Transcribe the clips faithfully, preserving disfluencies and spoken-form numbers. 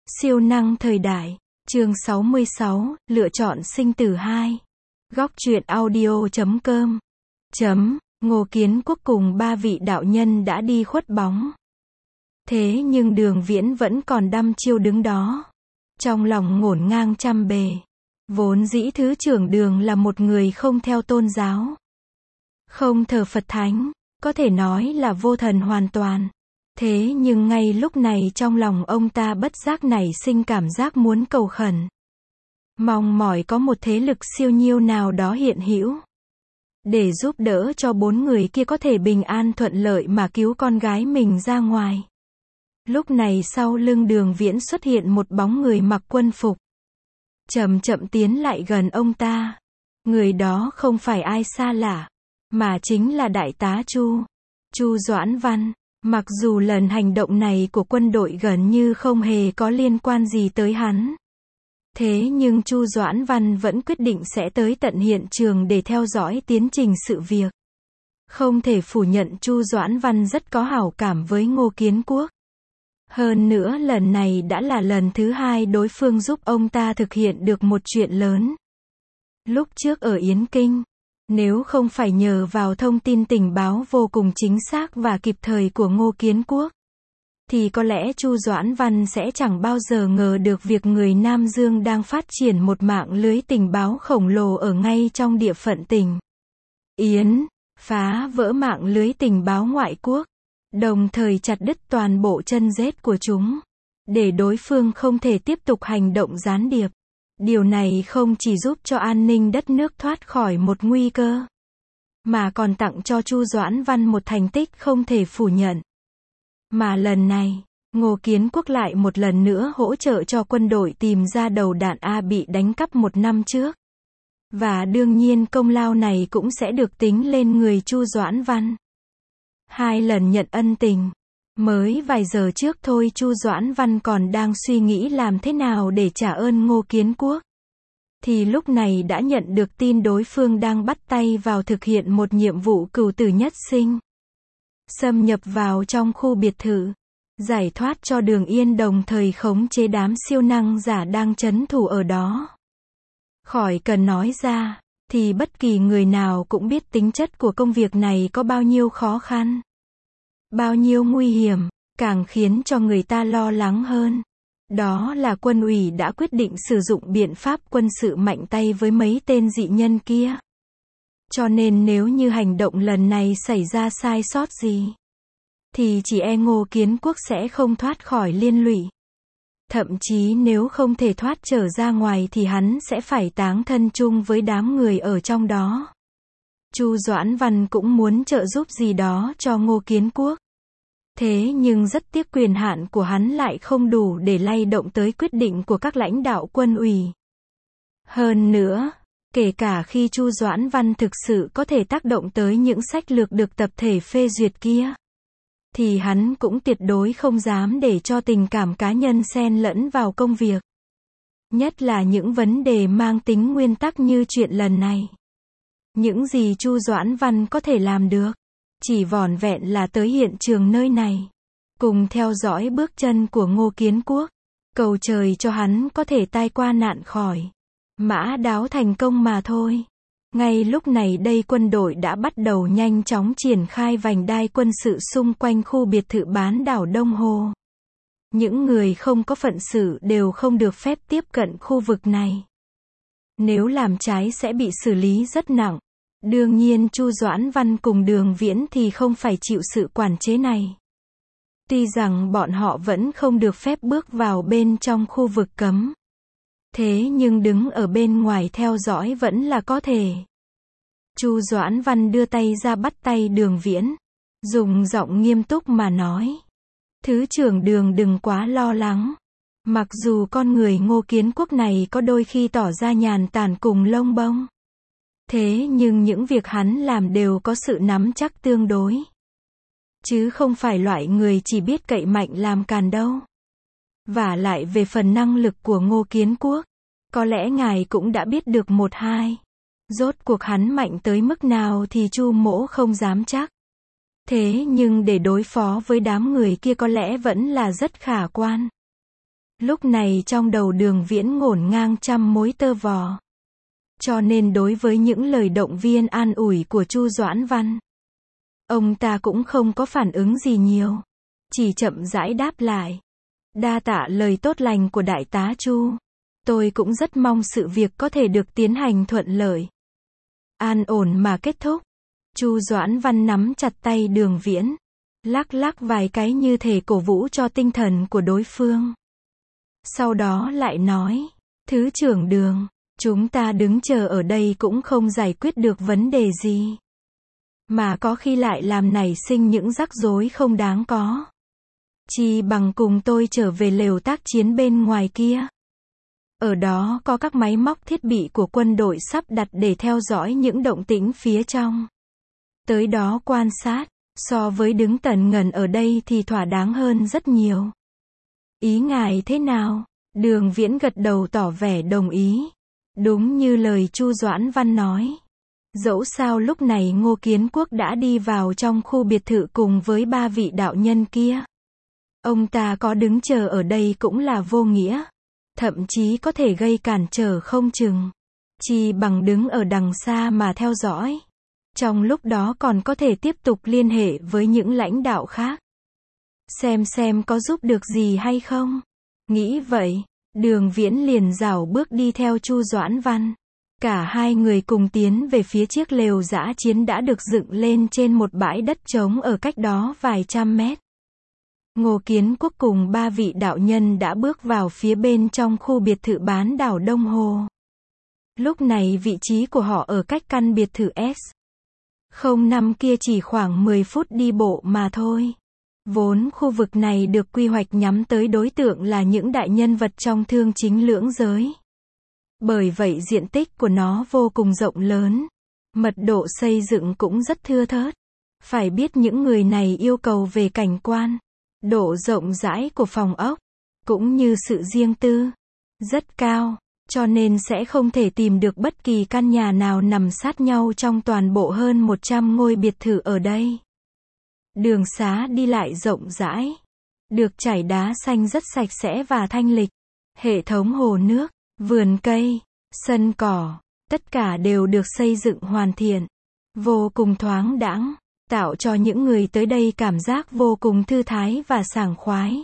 Siêu năng thời đại. Chương sáu mươi sáu, lựa chọn sinh tử hai. Góc truyện audio chấm com. Chấm, Ngô Kiến Quốc cùng ba vị đạo nhân đã đi khuất bóng. Thế nhưng Đường Viễn vẫn còn đăm chiêu đứng đó. Trong lòng ngổn ngang trăm bề. Vốn dĩ thứ trưởng Đường là một người không theo tôn giáo. Không thờ Phật Thánh, có thể nói là vô thần hoàn toàn. Thế nhưng ngay lúc này trong lòng ông ta bất giác nảy sinh cảm giác muốn cầu khẩn. Mong mỏi có một thế lực siêu nhiêu nào đó hiện hữu. Để giúp đỡ cho bốn người kia có thể bình an thuận lợi mà cứu con gái mình ra ngoài. Lúc này sau lưng Đường Viễn xuất hiện một bóng người mặc quân phục. Chậm chậm tiến lại gần ông ta. Người đó không phải ai xa lạ, mà chính là đại tá Chu. Chu Doãn Văn. Mặc dù lần hành động này của quân đội gần như không hề có liên quan gì tới hắn. Thế nhưng Chu Doãn Văn vẫn quyết định sẽ tới tận hiện trường để theo dõi tiến trình sự việc. Không thể phủ nhận Chu Doãn Văn rất có hảo cảm với Ngô Kiến Quốc. Hơn nữa lần này đã là lần thứ hai đối phương giúp ông ta thực hiện được một chuyện lớn. Lúc trước ở Yến Kinh, nếu không phải nhờ vào thông tin tình báo vô cùng chính xác và kịp thời của Ngô Kiến Quốc, thì có lẽ Chu Doãn Văn sẽ chẳng bao giờ ngờ được việc người Nam Dương đang phát triển một mạng lưới tình báo khổng lồ ở ngay trong địa phận tỉnh Yến, phá vỡ mạng lưới tình báo ngoại quốc, đồng thời chặt đứt toàn bộ chân rết của chúng, để đối phương không thể tiếp tục hành động gián điệp. Điều này không chỉ giúp cho an ninh đất nước thoát khỏi một nguy cơ, mà còn tặng cho Chu Doãn Văn một thành tích không thể phủ nhận. Mà lần này, Ngô Kiến Quốc lại một lần nữa hỗ trợ cho quân đội tìm ra đầu đạn A bị đánh cắp một năm trước. Và đương nhiên công lao này cũng sẽ được tính lên người Chu Doãn Văn. Hai lần nhận ân tình. Mới vài giờ trước thôi Chu Doãn Văn còn đang suy nghĩ làm thế nào để trả ơn Ngô Kiến Quốc. Thì lúc này đã nhận được tin đối phương đang bắt tay vào thực hiện một nhiệm vụ cửu tử nhất sinh. Xâm nhập vào trong khu biệt thự, giải thoát cho Đường Yên đồng thời khống chế đám siêu năng giả đang trấn thủ ở đó. Khỏi cần nói ra, thì bất kỳ người nào cũng biết tính chất của công việc này có bao nhiêu khó khăn. Bao nhiêu nguy hiểm, càng khiến cho người ta lo lắng hơn. Đó là quân ủy đã quyết định sử dụng biện pháp quân sự mạnh tay với mấy tên dị nhân kia. Cho nên nếu như hành động lần này xảy ra sai sót gì, thì chỉ e Ngô Kiến Quốc sẽ không thoát khỏi liên lụy. Thậm chí nếu không thể thoát trở ra ngoài thì hắn sẽ phải táng thân chung với đám người ở trong đó. Chu Doãn Văn cũng muốn trợ giúp gì đó cho Ngô Kiến Quốc. Thế nhưng rất tiếc quyền hạn của hắn lại không đủ để lay động tới quyết định của các lãnh đạo quân ủy. Hơn nữa, kể cả khi Chu Doãn Văn thực sự có thể tác động tới những sách lược được tập thể phê duyệt kia, thì hắn cũng tuyệt đối không dám để cho tình cảm cá nhân xen lẫn vào công việc. Nhất là những vấn đề mang tính nguyên tắc như chuyện lần này. Những gì Chu Doãn Văn có thể làm được, chỉ vỏn vẹn là tới hiện trường nơi này, cùng theo dõi bước chân của Ngô Kiến Quốc, cầu trời cho hắn có thể tai qua nạn khỏi, mã đáo thành công mà thôi. Ngay lúc này đây quân đội đã bắt đầu nhanh chóng triển khai vành đai quân sự xung quanh khu biệt thự bán đảo Đông Hồ. Những người không có phận sự đều không được phép tiếp cận khu vực này. Nếu làm trái sẽ bị xử lý rất nặng. Đương nhiên Chu Doãn Văn cùng Đường Viễn thì không phải chịu sự quản chế này. Tuy rằng bọn họ vẫn không được phép bước vào bên trong khu vực cấm. Thế nhưng đứng ở bên ngoài theo dõi vẫn là có thể. Chu Doãn Văn đưa tay ra bắt tay Đường Viễn, dùng giọng nghiêm túc mà nói. Thứ trưởng Đường đừng quá lo lắng. Mặc dù con người Ngô Kiến Quốc này có đôi khi tỏ ra nhàn tản cùng lông bông. Thế nhưng những việc hắn làm đều có sự nắm chắc tương đối. Chứ không phải loại người chỉ biết cậy mạnh làm càn đâu. Và lại về phần năng lực của Ngô Kiến Quốc, có lẽ ngài cũng đã biết được một hai. Rốt cuộc hắn mạnh tới mức nào thì Chu mỗ không dám chắc. Thế nhưng để đối phó với đám người kia có lẽ vẫn là rất khả quan. Lúc này trong đầu Đường Viễn ngổn ngang trăm mối tơ vò. Cho nên đối với những lời động viên an ủi của Chu Doãn Văn, ông ta cũng không có phản ứng gì nhiều. Chỉ chậm rãi đáp lại. Đa tạ lời tốt lành của đại tá Chu. Tôi cũng rất mong sự việc có thể được tiến hành thuận lợi, an ổn mà kết thúc. Chu Doãn Văn nắm chặt tay Đường Viễn, lắc lắc vài cái như thể cổ vũ cho tinh thần của đối phương. Sau đó lại nói, Thứ trưởng Đường, chúng ta đứng chờ ở đây cũng không giải quyết được vấn đề gì, mà có khi lại làm nảy sinh những rắc rối không đáng có. Chi bằng cùng tôi trở về lều tác chiến bên ngoài kia. Ở đó có các máy móc thiết bị của quân đội sắp đặt để theo dõi những động tĩnh phía trong. Tới đó quan sát, so với đứng tần ngần ở đây thì thỏa đáng hơn rất nhiều. Ý ngài thế nào? Đường Viễn gật đầu tỏ vẻ đồng ý. Đúng như lời Chu Doãn Văn nói. Dẫu sao lúc này Ngô Kiến Quốc đã đi vào trong khu biệt thự cùng với ba vị đạo nhân kia. Ông ta có đứng chờ ở đây cũng là vô nghĩa. Thậm chí có thể gây cản trở không chừng. Chỉ bằng đứng ở đằng xa mà theo dõi. Trong lúc đó còn có thể tiếp tục liên hệ với những lãnh đạo khác. Xem xem có giúp được gì hay không. Nghĩ vậy, Đường Viễn liền rảo bước đi theo Chu Doãn Văn. Cả hai người cùng tiến về phía chiếc lều dã chiến đã được dựng lên trên một bãi đất trống ở cách đó vài trăm mét. Ngô Kiến Quốc cùng ba vị đạo nhân đã bước vào phía bên trong khu biệt thự bán đảo Đông Hồ. Lúc này vị trí của họ ở cách căn biệt thự S không năm kia chỉ khoảng mười phút đi bộ mà thôi. Vốn khu vực này được quy hoạch nhắm tới đối tượng là những đại nhân vật trong thương chính lưỡng giới. Bởi vậy diện tích của nó vô cùng rộng lớn. Mật độ xây dựng cũng rất thưa thớt. Phải biết những người này yêu cầu về cảnh quan, độ rộng rãi của phòng ốc, cũng như sự riêng tư, rất cao. Cho nên sẽ không thể tìm được bất kỳ căn nhà nào nằm sát nhau trong toàn bộ hơn một trăm ngôi biệt thự ở đây. Đường xá đi lại rộng rãi, được trải đá xanh rất sạch sẽ và thanh lịch. Hệ thống hồ nước, vườn cây, sân cỏ, tất cả đều được xây dựng hoàn thiện, vô cùng thoáng đãng, tạo cho những người tới đây cảm giác vô cùng thư thái và sảng khoái.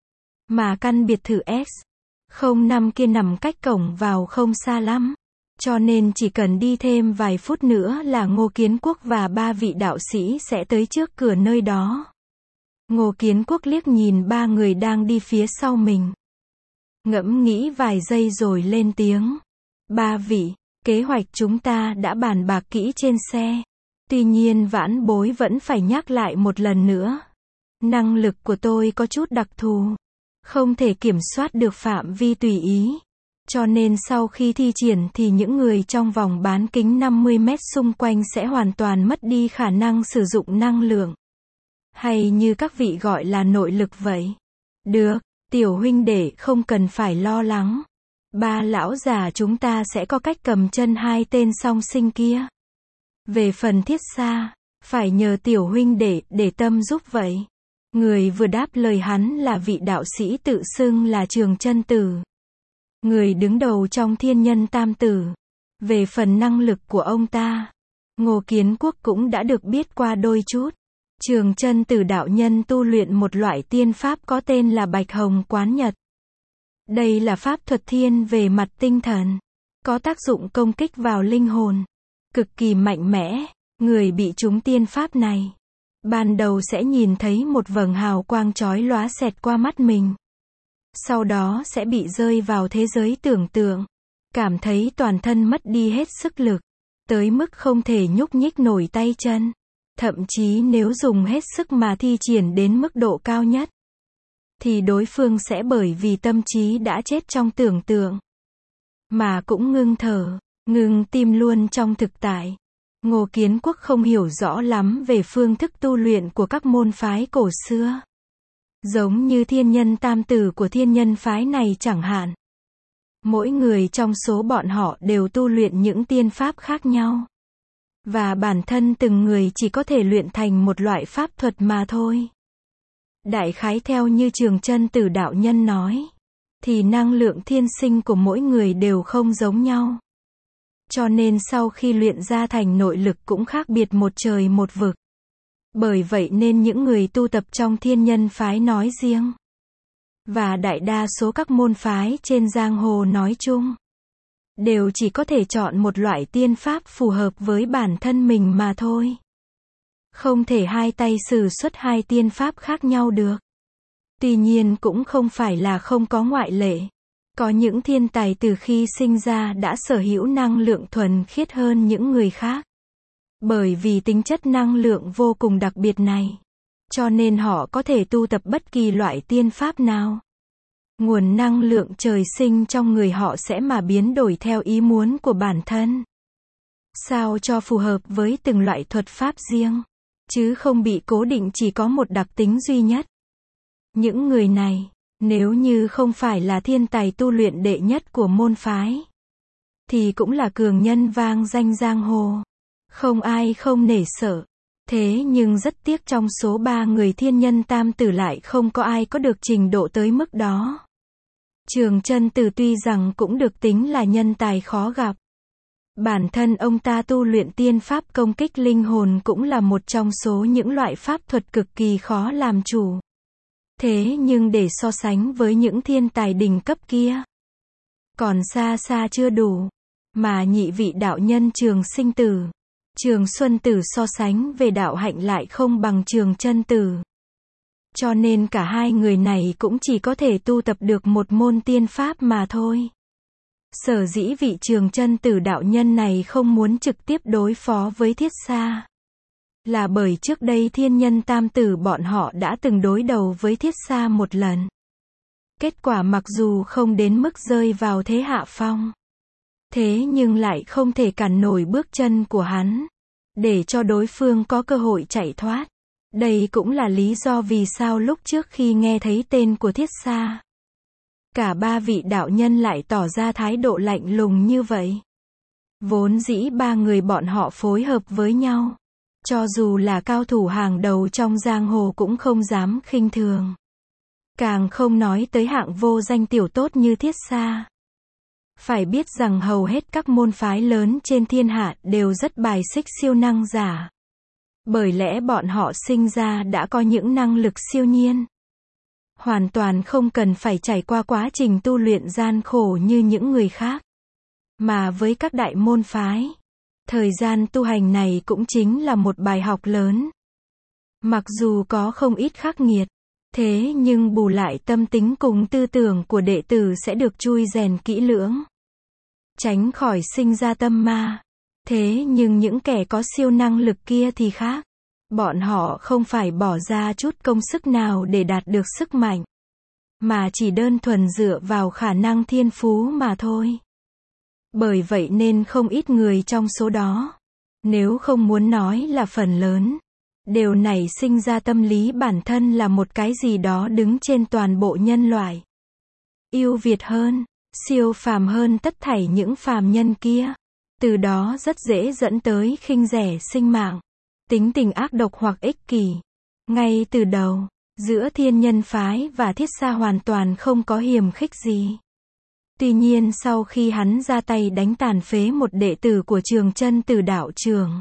Mà căn biệt thự S không năm kia nằm cách cổng vào không xa lắm, cho nên chỉ cần đi thêm vài phút nữa là Ngô Kiến Quốc và ba vị đạo sĩ sẽ tới trước cửa nơi đó. Ngô Kiến Quốc liếc nhìn ba người đang đi phía sau mình, ngẫm nghĩ vài giây rồi lên tiếng. Ba vị, kế hoạch chúng ta đã bàn bạc kỹ trên xe. Tuy nhiên vãn bối vẫn phải nhắc lại một lần nữa. Năng lực của tôi có chút đặc thù, không thể kiểm soát được phạm vi tùy ý. Cho nên sau khi thi triển thì những người trong vòng bán kính năm mươi mét xung quanh sẽ hoàn toàn mất đi khả năng sử dụng năng lượng. Hay như các vị gọi là nội lực vậy. Được, tiểu huynh đệ không cần phải lo lắng. Ba lão già chúng ta sẽ có cách cầm chân hai tên song sinh kia. Về phần thiết xa, phải nhờ tiểu huynh đệ để tâm giúp vậy. Người vừa đáp lời hắn là vị đạo sĩ tự xưng là Trường Chân Tử, người đứng đầu trong Thiên Nhân Tam Tử. Về phần năng lực của ông ta, Ngô Kiến Quốc cũng đã được biết qua đôi chút. Trường Chân Tử đạo nhân tu luyện một loại tiên pháp có tên là Bạch Hồng Quán Nhật. Đây là pháp thuật thiên về mặt tinh thần, có tác dụng công kích vào linh hồn, cực kỳ mạnh mẽ. Người bị trúng tiên pháp này, ban đầu sẽ nhìn thấy một vầng hào quang chói lóa xẹt qua mắt mình. Sau đó sẽ bị rơi vào thế giới tưởng tượng, cảm thấy toàn thân mất đi hết sức lực, tới mức không thể nhúc nhích nổi tay chân. Thậm chí nếu dùng hết sức mà thi triển đến mức độ cao nhất, thì đối phương sẽ bởi vì tâm trí đã chết trong tưởng tượng, mà cũng ngưng thở, ngưng tim luôn trong thực tại. Ngô Kiến Quốc không hiểu rõ lắm về phương thức tu luyện của các môn phái cổ xưa. Giống như Thiên Nhân Tam Tử của Thiên Nhân phái này chẳng hạn. Mỗi người trong số bọn họ đều tu luyện những tiên pháp khác nhau. Và bản thân từng người chỉ có thể luyện thành một loại pháp thuật mà thôi. Đại khái theo như Trường Chân Tử đạo nhân nói, thì năng lượng thiên sinh của mỗi người đều không giống nhau. Cho nên sau khi luyện ra thành nội lực cũng khác biệt một trời một vực. Bởi vậy nên những người tu tập trong thiên nhân phái nói riêng, và đại đa số các môn phái trên giang hồ nói chung, đều chỉ có thể chọn một loại tiên pháp phù hợp với bản thân mình mà thôi. Không thể hai tay sử xuất hai tiên pháp khác nhau được. Tuy nhiên cũng không phải là không có ngoại lệ. Có những thiên tài từ khi sinh ra đã sở hữu năng lượng thuần khiết hơn những người khác. Bởi vì tính chất năng lượng vô cùng đặc biệt này, cho nên họ có thể tu tập bất kỳ loại tiên pháp nào. Nguồn năng lượng trời sinh trong người họ sẽ mà biến đổi theo ý muốn của bản thân, sao cho phù hợp với từng loại thuật pháp riêng, chứ không bị cố định chỉ có một đặc tính duy nhất. Những người này, nếu như không phải là thiên tài tu luyện đệ nhất của môn phái, thì cũng là cường nhân vang danh giang hồ. Không ai không nể sợ. Thế nhưng rất tiếc trong số ba người thiên nhân tam tử lại không có ai có được trình độ tới mức đó. Trường Chân Tử tuy rằng cũng được tính là nhân tài khó gặp. Bản thân ông ta tu luyện tiên pháp công kích linh hồn cũng là một trong số những loại pháp thuật cực kỳ khó làm chủ. Thế nhưng để so sánh với những thiên tài đỉnh cấp kia, còn xa xa chưa đủ. Mà nhị vị đạo nhân Trường Sinh Tử, Trường Xuân Tử so sánh về đạo hạnh lại không bằng Trường Chân Tử. Cho nên cả hai người này cũng chỉ có thể tu tập được một môn tiên pháp mà thôi. Sở dĩ vị Trường Chân Tử đạo nhân này không muốn trực tiếp đối phó với Thiết Sa, là bởi trước đây thiên nhân tam tử bọn họ đã từng đối đầu với Thiết Sa một lần. Kết quả mặc dù không đến mức rơi vào thế hạ phong, thế nhưng lại không thể cản nổi bước chân của hắn, để cho đối phương có cơ hội chạy thoát. Đây cũng là lý do vì sao lúc trước khi nghe thấy tên của Thiết Sa, cả ba vị đạo nhân lại tỏ ra thái độ lạnh lùng như vậy. Vốn dĩ ba người bọn họ phối hợp với nhau, cho dù là cao thủ hàng đầu trong giang hồ cũng không dám khinh thường. Càng không nói tới hạng vô danh tiểu tốt như Thiết Sa. Phải biết rằng hầu hết các môn phái lớn trên thiên hạ đều rất bài xích siêu năng giả. Bởi lẽ bọn họ sinh ra đã có những năng lực siêu nhiên. Hoàn toàn không cần phải trải qua quá trình tu luyện gian khổ như những người khác. Mà với các đại môn phái, thời gian tu hành này cũng chính là một bài học lớn. Mặc dù có không ít khắc nghiệt, thế nhưng bù lại tâm tính cùng tư tưởng của đệ tử sẽ được chui rèn kỹ lưỡng, tránh khỏi sinh ra tâm ma. Thế nhưng những kẻ có siêu năng lực kia thì khác. Bọn họ không phải bỏ ra chút công sức nào để đạt được sức mạnh, mà chỉ đơn thuần dựa vào khả năng thiên phú mà thôi. Bởi vậy nên không ít người trong số đó, nếu không muốn nói là phần lớn, đều nảy sinh ra tâm lý bản thân là một cái gì đó đứng trên toàn bộ nhân loại, ưu việt hơn, siêu phàm hơn tất thảy những phàm nhân kia. Từ đó rất dễ dẫn tới khinh rẻ sinh mạng, tính tình ác độc hoặc ích kỷ. Ngay từ đầu, giữa thiên nhân phái và Thiết Sa hoàn toàn không có hiềm khích gì. Tuy nhiên sau khi hắn ra tay đánh tàn phế một đệ tử của Trường Chân Tử đạo trường,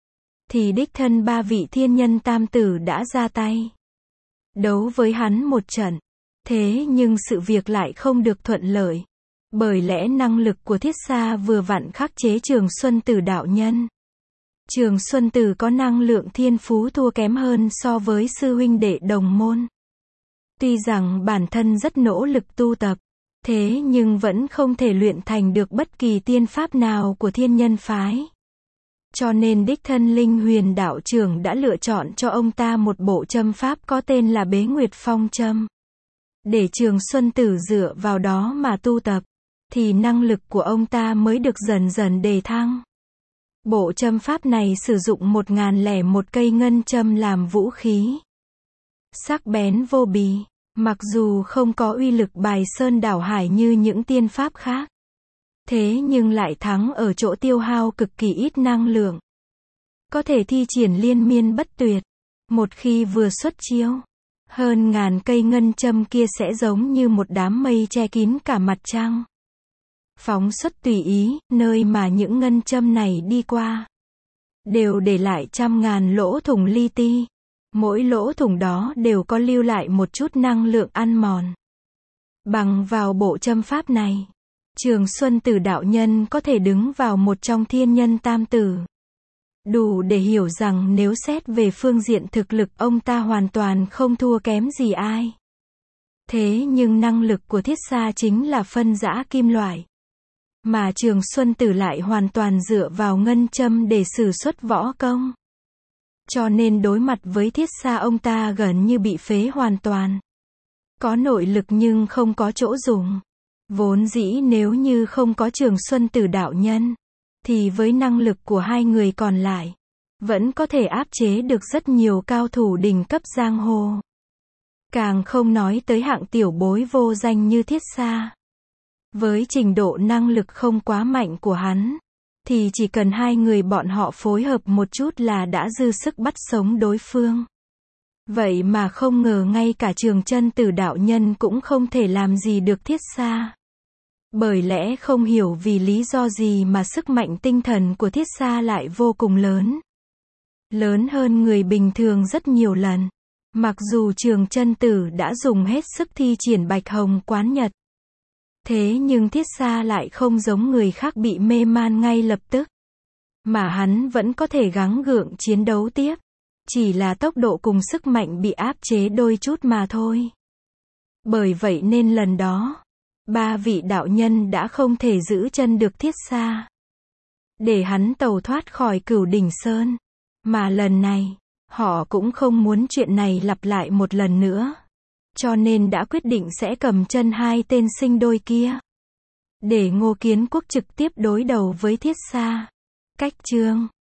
thì đích thân ba vị thiên nhân tam tử đã ra tay đấu với hắn một trận. Thế nhưng sự việc lại không được thuận lợi. Bởi lẽ năng lực của Thiết Sa vừa vặn khắc chế Trường Xuân Tử đạo nhân. Trường Xuân Tử có năng lượng thiên phú thua kém hơn so với sư huynh đệ đồng môn. Tuy rằng bản thân rất nỗ lực tu tập, thế nhưng vẫn không thể luyện thành được bất kỳ tiên pháp nào của thiên nhân phái. Cho nên đích thân Linh Huyền đạo trưởng đã lựa chọn cho ông ta một bộ châm pháp có tên là Bế Nguyệt Phong Châm. Để Trường Xuân Tử dựa vào đó mà tu tập, thì năng lực của ông ta mới được dần dần đề thăng. Bộ châm pháp này sử dụng một ngàn lẻ một cây ngân châm làm vũ khí, sắc bén vô bì, mặc dù không có uy lực bài sơn đảo hải như những tiên pháp khác, thế nhưng lại thắng ở chỗ tiêu hao cực kỳ ít năng lượng, có thể thi triển liên miên bất tuyệt. Một khi vừa xuất chiêu, Hơn ngàn cây ngân châm kia sẽ giống như một đám mây che kín cả mặt trăng. Phóng xuất tùy ý, nơi mà những ngân châm này đi qua. Đều để lại trăm ngàn lỗ thủng li ti. Mỗi lỗ thủng đó đều có lưu lại một chút năng lượng ăn mòn. Bằng vào bộ châm pháp này, Trường Xuân Tử đạo nhân có thể đứng vào một trong thiên nhân tam tử. Đủ để hiểu rằng nếu xét về phương diện thực lực ông ta hoàn toàn không thua kém gì ai. Thế nhưng năng lực của Thiết Xa chính là phân rã kim loại. Mà Trường Xuân Tử lại hoàn toàn dựa vào ngân châm để sử xuất võ công. Cho nên đối mặt với Thiết Xa ông ta gần như bị phế hoàn toàn. Có nội lực nhưng không có chỗ dùng. Vốn dĩ nếu như không có Trường Xuân Tử đạo nhân, thì với năng lực của hai người còn lại, vẫn có thể áp chế được rất nhiều cao thủ đỉnh cấp giang hồ. Càng không nói tới hạng tiểu bối vô danh như Thiết Xa. Với trình độ năng lực không quá mạnh của hắn, thì chỉ cần hai người bọn họ phối hợp một chút là đã dư sức bắt sống đối phương. Vậy mà không ngờ ngay cả Trường Chân Tử đạo nhân cũng không thể làm gì được Thiết Xa. Bởi lẽ không hiểu vì lý do gì mà sức mạnh tinh thần của Thiết Xa lại vô cùng lớn. Lớn hơn người bình thường rất nhiều lần. Mặc dù Trường Chân Tử đã dùng hết sức thi triển Bạch Hồng Quán Nhật. Thế nhưng Thiết Xa lại không giống người khác bị mê man ngay lập tức. Mà hắn vẫn có thể gắng gượng chiến đấu tiếp. Chỉ là tốc độ cùng sức mạnh bị áp chế đôi chút mà thôi. Bởi vậy nên lần đó, ba vị đạo nhân đã không thể giữ chân được Thiết Xa. Để hắn tẩu thoát khỏi Cửu Đỉnh Sơn. Mà lần này, họ cũng không muốn chuyện này lặp lại một lần nữa. Cho nên đã quyết định sẽ cầm chân hai tên sinh đôi kia. Để Ngô Kiến Quốc trực tiếp đối đầu với Thiết Xa. Cách chương